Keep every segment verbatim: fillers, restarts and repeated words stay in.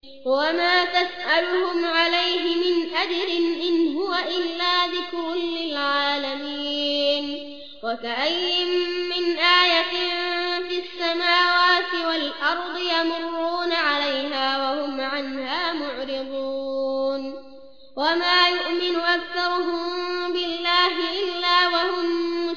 وما تسألهم عليه من أجر إن هو إلا ذكر للعالمين وكأي من آية في السماوات والأرض يمرون عليها وهم عنها معرضون وما يؤمن أكثرهم بالله إلا وهم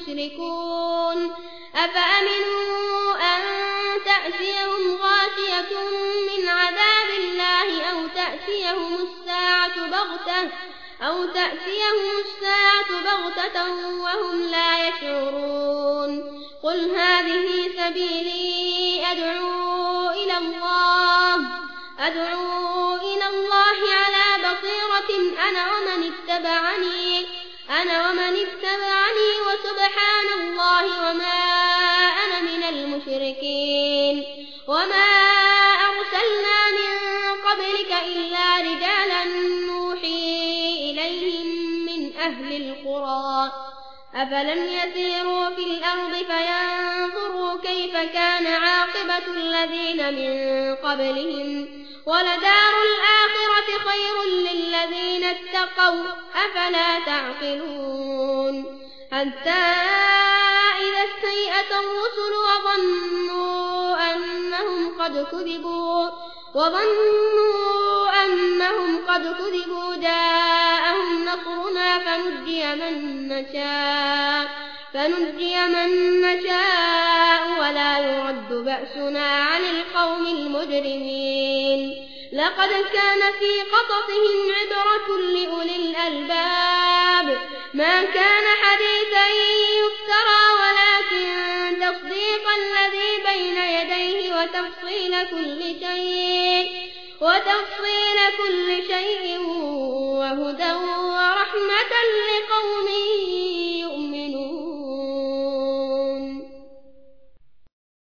مشركون أفأمنوا أن تأتيهم غاشية من عذاب الله أو تأتيهم الساعة بغتة أو تأتيهم الساعة بغتة وهم لا يشعرون قل هذه سبيلي أدعو إلى الله أدعو إلى الله على بصيرة أنا ومن اتبعني أنا ومن اتبعني وسبحان الله وما أنا من المشركين وما أرسلنا من قبلك إلا رجالا نوحي إليهم من أهل القرى أفلم يسيروا في الأرض فينظروا كيف كان عاقبة الذين من قبلهم ولدار الآخرة خير للذين اتقوا أفلا تعقلون حتى إذا استيأس الرسل وظنوا أنهم قد كذبوا وظنوا أنهم قد كذبوا جاءهم نصرنا فنجي من نشاء فنجي من نشاء ولا يرد بأسنا عن القوم المجرمين لقد كان في قصصهم عبرة لأولي الألباب ما كان حديثا يفترى ولكن تصديق الذي بين يديه وتفصيل كل شيء وتفصيل كل شيء وهدى ورحمة لقوم